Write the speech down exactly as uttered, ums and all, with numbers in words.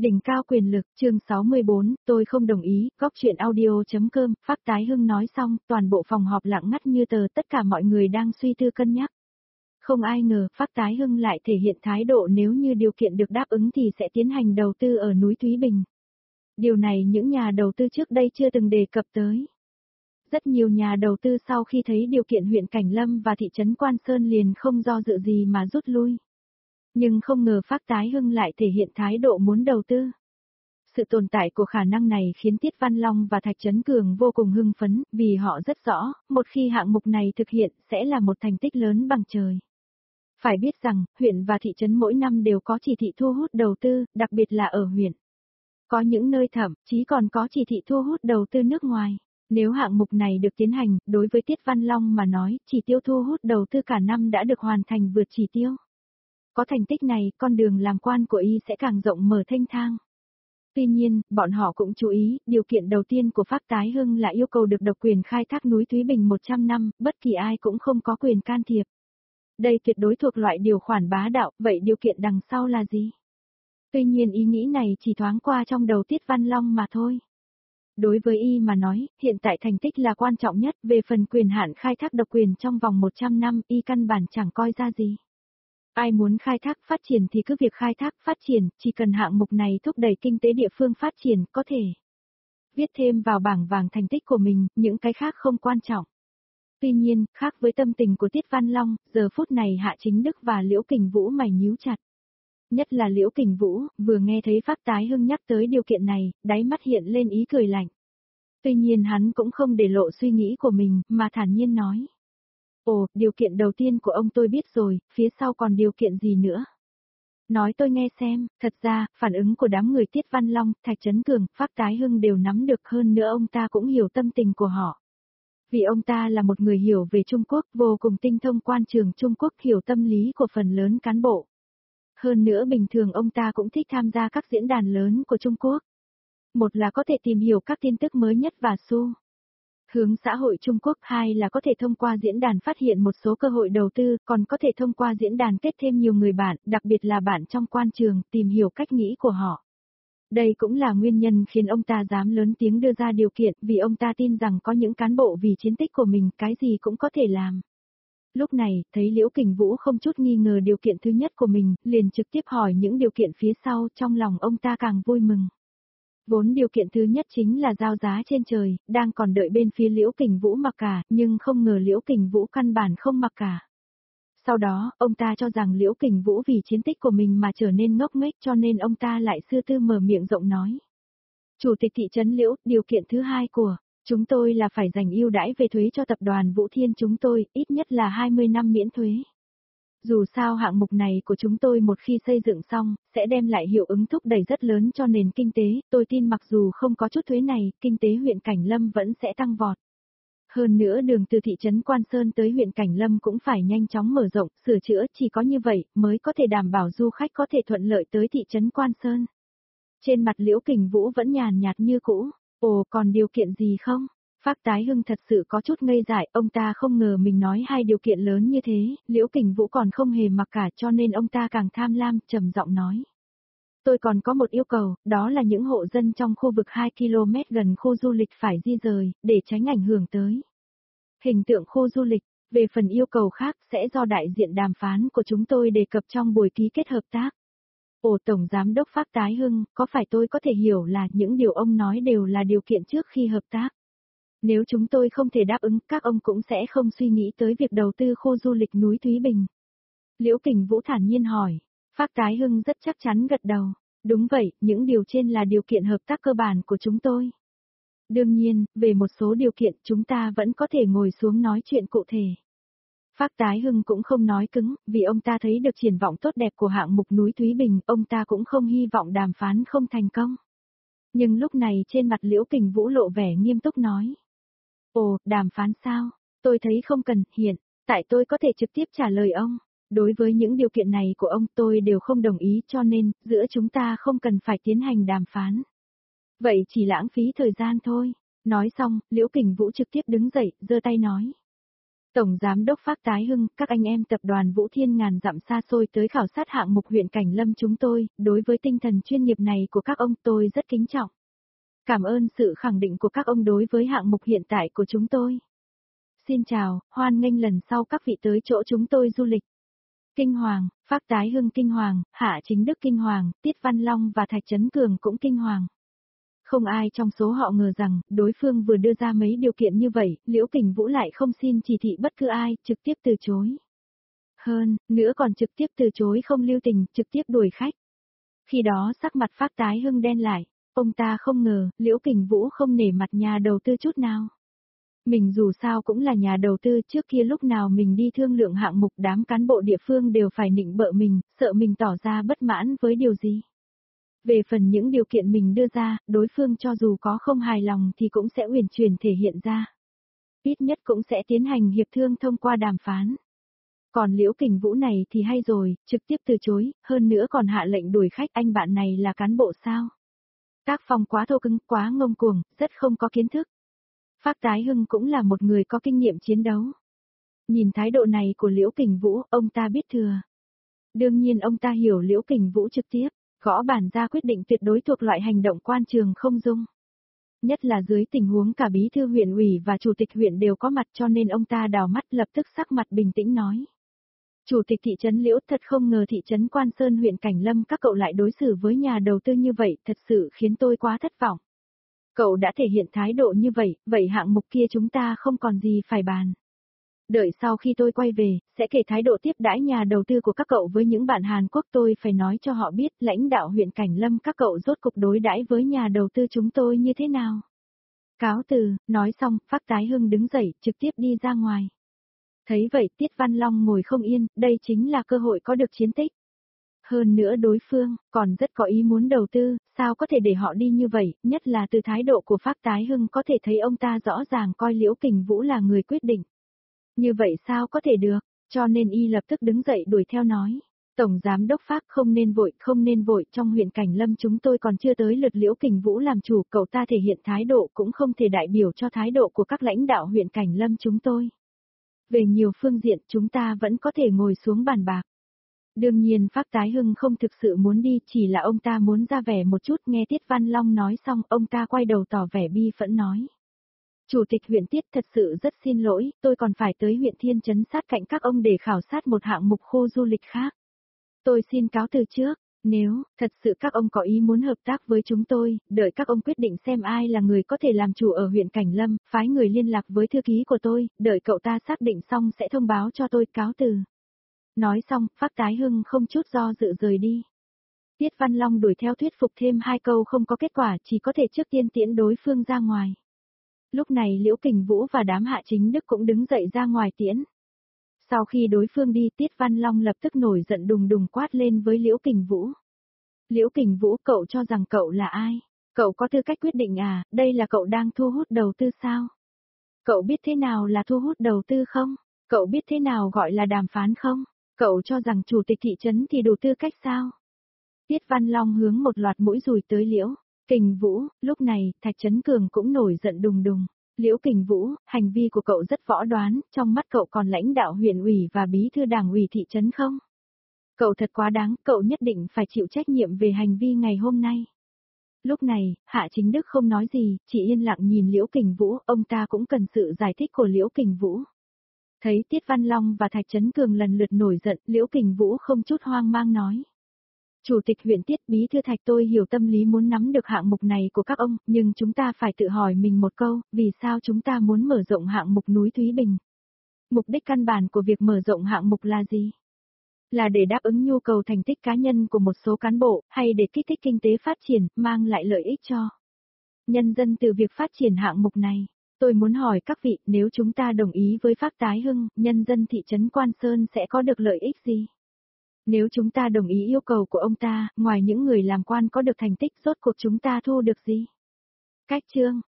Đỉnh cao quyền lực, chương sáu mươi bốn, tôi không đồng ý, góc chuyện audio.com, Phác Tái Hưng nói xong, toàn bộ phòng họp lặng ngắt như tờ, tất cả mọi người đang suy tư cân nhắc. Không ai ngờ, Phác Tái Hưng lại thể hiện thái độ nếu như điều kiện được đáp ứng thì sẽ tiến hành đầu tư ở núi Thúy Bình. Điều này những nhà đầu tư trước đây chưa từng đề cập tới. Rất nhiều nhà đầu tư sau khi thấy điều kiện huyện Cảnh Lâm và thị trấn Quan Sơn liền không do dự gì mà rút lui. Nhưng không ngờ Phác Tái Hưng lại thể hiện thái độ muốn đầu tư. Sự tồn tại của khả năng này khiến Tiết Văn Long và Thạch Trấn Cường vô cùng hưng phấn, vì họ rất rõ, một khi hạng mục này thực hiện sẽ là một thành tích lớn bằng trời. Phải biết rằng, huyện và thị trấn mỗi năm đều có chỉ thị thu hút đầu tư, đặc biệt là ở huyện. Có những nơi thậm chí còn có chỉ thị thu hút đầu tư nước ngoài. Nếu hạng mục này được tiến hành, đối với Tiết Văn Long mà nói, chỉ tiêu thu hút đầu tư cả năm đã được hoàn thành vượt chỉ tiêu. Có thành tích này, con đường làm quan của y sẽ càng rộng mở thênh thang. Tuy nhiên, bọn họ cũng chú ý, điều kiện đầu tiên của Phác Tái Hưng là yêu cầu được độc quyền khai thác núi Thúy Bình một trăm năm, bất kỳ ai cũng không có quyền can thiệp. Đây tuyệt đối thuộc loại điều khoản bá đạo, vậy điều kiện đằng sau là gì? Tuy nhiên ý nghĩ này chỉ thoáng qua trong đầu Tiết Văn Long mà thôi. Đối với y mà nói, hiện tại thành tích là quan trọng nhất, về phần quyền hạn khai thác độc quyền trong vòng một trăm năm, y căn bản chẳng coi ra gì. Ai muốn khai thác phát triển thì cứ việc khai thác phát triển, chỉ cần hạng mục này thúc đẩy kinh tế địa phương phát triển, có thể viết thêm vào bảng vàng thành tích của mình, những cái khác không quan trọng. Tuy nhiên, khác với tâm tình của Tiết Văn Long, giờ phút này Hạ Chính Đức và Liễu Kình Vũ mày nhíu chặt. Nhất là Liễu Kình Vũ, vừa nghe thấy Phác Tái Hưng nhắc tới điều kiện này, đáy mắt hiện lên ý cười lạnh. Tuy nhiên hắn cũng không để lộ suy nghĩ của mình, mà thản nhiên nói. Ồ, điều kiện đầu tiên của ông tôi biết rồi, phía sau còn điều kiện gì nữa? Nói tôi nghe xem, thật ra, phản ứng của đám người Tiết Văn Long, Thạch Trấn Cường, Phác Tái Hưng đều nắm được, hơn nữa ông ta cũng hiểu tâm tình của họ. Vì ông ta là một người hiểu về Trung Quốc, vô cùng tinh thông quan trường Trung Quốc, hiểu tâm lý của phần lớn cán bộ. Hơn nữa bình thường ông ta cũng thích tham gia các diễn đàn lớn của Trung Quốc. Một là có thể tìm hiểu các tin tức mới nhất và xu hướng xã hội Trung Quốc, hai là có thể thông qua diễn đàn phát hiện một số cơ hội đầu tư, còn có thể thông qua diễn đàn kết thêm nhiều người bạn, đặc biệt là bạn trong quan trường, tìm hiểu cách nghĩ của họ. Đây cũng là nguyên nhân khiến ông ta dám lớn tiếng đưa ra điều kiện, vì ông ta tin rằng có những cán bộ vì chiến tích của mình cái gì cũng có thể làm. Lúc này, thấy Liễu Kình Vũ không chút nghi ngờ điều kiện thứ nhất của mình, liền trực tiếp hỏi những điều kiện phía sau, trong lòng ông ta càng vui mừng. Vốn điều kiện thứ nhất chính là giao giá trên trời, đang còn đợi bên phía Liễu Kình Vũ mặc cả, nhưng không ngờ Liễu Kình Vũ căn bản không mặc cả. Sau đó, ông ta cho rằng Liễu Kình Vũ vì chiến tích của mình mà trở nên ngốc nghếch, cho nên ông ta lại sư tư mở miệng rộng nói. Chủ tịch thị trấn Liễu, điều kiện thứ hai của chúng tôi là phải dành ưu đãi về thuế cho tập đoàn Vũ Thiên chúng tôi, ít nhất là hai mươi năm miễn thuế. Dù sao hạng mục này của chúng tôi một khi xây dựng xong, sẽ đem lại hiệu ứng thúc đẩy rất lớn cho nền kinh tế, tôi tin mặc dù không có chút thuế này, kinh tế huyện Cảnh Lâm vẫn sẽ tăng vọt. Hơn nữa đường từ thị trấn Quan Sơn tới huyện Cảnh Lâm cũng phải nhanh chóng mở rộng, sửa chữa, chỉ có như vậy mới có thể đảm bảo du khách có thể thuận lợi tới thị trấn Quan Sơn. Trên mặt Liễu Kình Vũ vẫn nhàn nhạt như cũ, ồ còn điều kiện gì không? Phác Tái Hưng thật sự có chút ngây dại, ông ta không ngờ mình nói hai điều kiện lớn như thế, Liễu Kình Vũ còn không hề mặc cả cho nên ông ta càng tham lam, trầm giọng nói. Tôi còn có một yêu cầu, đó là những hộ dân trong khu vực hai ki lô mét gần khu du lịch phải di rời, để tránh ảnh hưởng tới hình tượng khu du lịch. Về phần yêu cầu khác sẽ do đại diện đàm phán của chúng tôi đề cập trong buổi ký kết hợp tác. Ồ Tổng Giám đốc Phác Tái Hưng, có phải tôi có thể hiểu là những điều ông nói đều là điều kiện trước khi hợp tác? Nếu chúng tôi không thể đáp ứng, các ông cũng sẽ không suy nghĩ tới việc đầu tư khu du lịch núi Thúy Bình. Liễu Kình Vũ thản nhiên hỏi. Phác Tái Hưng rất chắc chắn gật đầu. Đúng vậy, những điều trên là điều kiện hợp tác cơ bản của chúng tôi. Đương nhiên, về một số điều kiện chúng ta vẫn có thể ngồi xuống nói chuyện cụ thể. Phác Tái Hưng cũng không nói cứng, vì ông ta thấy được triển vọng tốt đẹp của hạng mục núi Thúy Bình, ông ta cũng không hy vọng đàm phán không thành công. Nhưng lúc này trên mặt Liễu Kình Vũ lộ vẻ nghiêm túc nói. Ồ, đàm phán sao? Tôi thấy không cần, hiện tại tôi có thể trực tiếp trả lời ông. Đối với những điều kiện này của ông tôi đều không đồng ý cho nên, giữa chúng ta không cần phải tiến hành đàm phán. Vậy chỉ lãng phí thời gian thôi. Nói xong, Liễu Kình Vũ trực tiếp đứng dậy, giơ tay nói. Tổng Giám đốc Phác Tái Hưng, các anh em tập đoàn Vũ Thiên ngàn dặm xa xôi tới khảo sát hạng mục huyện Cảnh Lâm chúng tôi, đối với tinh thần chuyên nghiệp này của các ông tôi rất kính trọng. Cảm ơn sự khẳng định của các ông đối với hạng mục hiện tại của chúng tôi. Xin chào, hoan nghênh lần sau các vị tới chỗ chúng tôi du lịch. Kinh Hoàng, Phác Tái Hưng kinh hoàng, Hạ Chính Đức kinh hoàng, Tiết Văn Long và Thạch Trấn Cường cũng kinh hoàng. Không ai trong số họ ngờ rằng, đối phương vừa đưa ra mấy điều kiện như vậy, Liễu Kình Vũ lại không xin chỉ thị bất cứ ai, trực tiếp từ chối. Hơn, nữa còn trực tiếp từ chối không lưu tình, trực tiếp đuổi khách. Khi đó sắc mặt Phác Tái Hưng đen lại, ông ta không ngờ, Liễu Kình Vũ không nể mặt nhà đầu tư chút nào. Mình dù sao cũng là nhà đầu tư, trước kia lúc nào mình đi thương lượng hạng mục đám cán bộ địa phương đều phải nịnh bợ mình, sợ mình tỏ ra bất mãn với điều gì. Về phần những điều kiện mình đưa ra, đối phương cho dù có không hài lòng thì cũng sẽ uyển chuyển thể hiện ra. Ít nhất cũng sẽ tiến hành hiệp thương thông qua đàm phán. Còn Liễu Kình Vũ này thì hay rồi, trực tiếp từ chối, hơn nữa còn hạ lệnh đuổi khách. Anh bạn này là cán bộ sao? Tác phong quá thô cứng, quá ngông cuồng, rất không có kiến thức. Phác Tái Hưng cũng là một người có kinh nghiệm chiến đấu. Nhìn thái độ này của Liễu Kình Vũ, ông ta biết thừa. Đương nhiên ông ta hiểu Liễu Kình Vũ trực tiếp, gõ bàn ra quyết định tuyệt đối thuộc loại hành động quan trường không dung. Nhất là dưới tình huống cả bí thư huyện ủy và chủ tịch huyện đều có mặt, cho nên ông ta đào mắt lập tức sắc mặt bình tĩnh nói. Chủ tịch thị trấn Liễu, thật không ngờ thị trấn Quan Sơn huyện Cảnh Lâm các cậu lại đối xử với nhà đầu tư như vậy, thật sự khiến tôi quá thất vọng. Cậu đã thể hiện thái độ như vậy, vậy hạng mục kia chúng ta không còn gì phải bàn. Đợi sau khi tôi quay về, sẽ kể thái độ tiếp đãi nhà đầu tư của các cậu với những bạn Hàn Quốc, tôi phải nói cho họ biết lãnh đạo huyện Cảnh Lâm các cậu rốt cục đối đãi với nhà đầu tư chúng tôi như thế nào. Cáo từ, nói xong, Phác Tái Hưng đứng dậy, trực tiếp đi ra ngoài. Thấy vậy, Tiết Văn Long ngồi không yên, đây chính là cơ hội có được chiến tích. Hơn nữa đối phương, còn rất có ý muốn đầu tư, sao có thể để họ đi như vậy, nhất là từ thái độ của Phác Tái Hưng có thể thấy ông ta rõ ràng coi Liễu Kình Vũ là người quyết định. Như vậy sao có thể được, cho nên y lập tức đứng dậy đuổi theo nói. Tổng Giám đốc Phác, không nên vội, không nên vội, trong huyện Cảnh Lâm chúng tôi còn chưa tới lượt Liễu Kình Vũ làm chủ, cậu ta thể hiện thái độ cũng không thể đại biểu cho thái độ của các lãnh đạo huyện Cảnh Lâm chúng tôi. Về nhiều phương diện chúng ta vẫn có thể ngồi xuống bàn bạc. Đương nhiên Phác Tái Hưng không thực sự muốn đi, chỉ là ông ta muốn ra vẻ một chút. Nghe Tiết Văn Long nói xong, ông ta quay đầu tỏ vẻ bi phẫn nói. Chủ tịch huyện Tiết, thật sự rất xin lỗi, tôi còn phải tới huyện Thiên Trấn sát cạnh các ông để khảo sát một hạng mục khu du lịch khác. Tôi xin cáo từ trước, nếu thật sự các ông có ý muốn hợp tác với chúng tôi, đợi các ông quyết định xem ai là người có thể làm chủ ở huyện Cảnh Lâm, phái người liên lạc với thư ký của tôi, đợi cậu ta xác định xong sẽ thông báo cho tôi, cáo từ. Nói xong, Phác Tái Hưng không chút do dự rời đi. Tiết Văn Long đuổi theo thuyết phục thêm hai câu không có kết quả, chỉ có thể trước tiên tiễn đối phương ra ngoài. Lúc này Liễu Kình Vũ và đám Hạ Chính Đức cũng đứng dậy ra ngoài tiễn. Sau khi đối phương đi, Tiết Văn Long lập tức nổi giận đùng đùng quát lên với Liễu Kình Vũ. Liễu Kình Vũ, cậu cho rằng cậu là ai? Cậu có tư cách quyết định à, đây là cậu đang thu hút đầu tư sao? Cậu biết thế nào là thu hút đầu tư không? Cậu biết thế nào gọi là đàm phán không? Cậu cho rằng chủ tịch thị trấn thì đủ tư cách sao? Tiết Văn Long hướng một loạt mũi dùi tới Liễu Kình Vũ. Lúc này, Thạch Trấn Cường cũng nổi giận đùng đùng. Liễu Kình Vũ, hành vi của cậu rất võ đoán, trong mắt cậu còn lãnh đạo huyện ủy và bí thư đảng ủy thị trấn không? Cậu thật quá đáng, cậu nhất định phải chịu trách nhiệm về hành vi ngày hôm nay. Lúc này, Hạ Chính Đức không nói gì, chỉ yên lặng nhìn Liễu Kình Vũ, ông ta cũng cần sự giải thích của Liễu Kình Vũ. Thấy Tiết Văn Long và Thạch Trấn Cường lần lượt nổi giận, Liễu Kình Vũ không chút hoang mang nói. Chủ tịch huyện Tiết, bí thư Thạch, tôi hiểu tâm lý muốn nắm được hạng mục này của các ông, nhưng chúng ta phải tự hỏi mình một câu, vì sao chúng ta muốn mở rộng hạng mục núi Thúy Bình? Mục đích căn bản của việc mở rộng hạng mục là gì? Là để đáp ứng nhu cầu thành tích cá nhân của một số cán bộ, hay để kích thích kinh tế phát triển, mang lại lợi ích cho nhân dân từ việc phát triển hạng mục này? Tôi muốn hỏi các vị, nếu chúng ta đồng ý với Phác Tái Hưng, nhân dân thị trấn Quan Sơn sẽ có được lợi ích gì? Nếu chúng ta đồng ý yêu cầu của ông ta, ngoài những người làm quan có được thành tích, rốt cuộc chúng ta thu được gì? Cách chương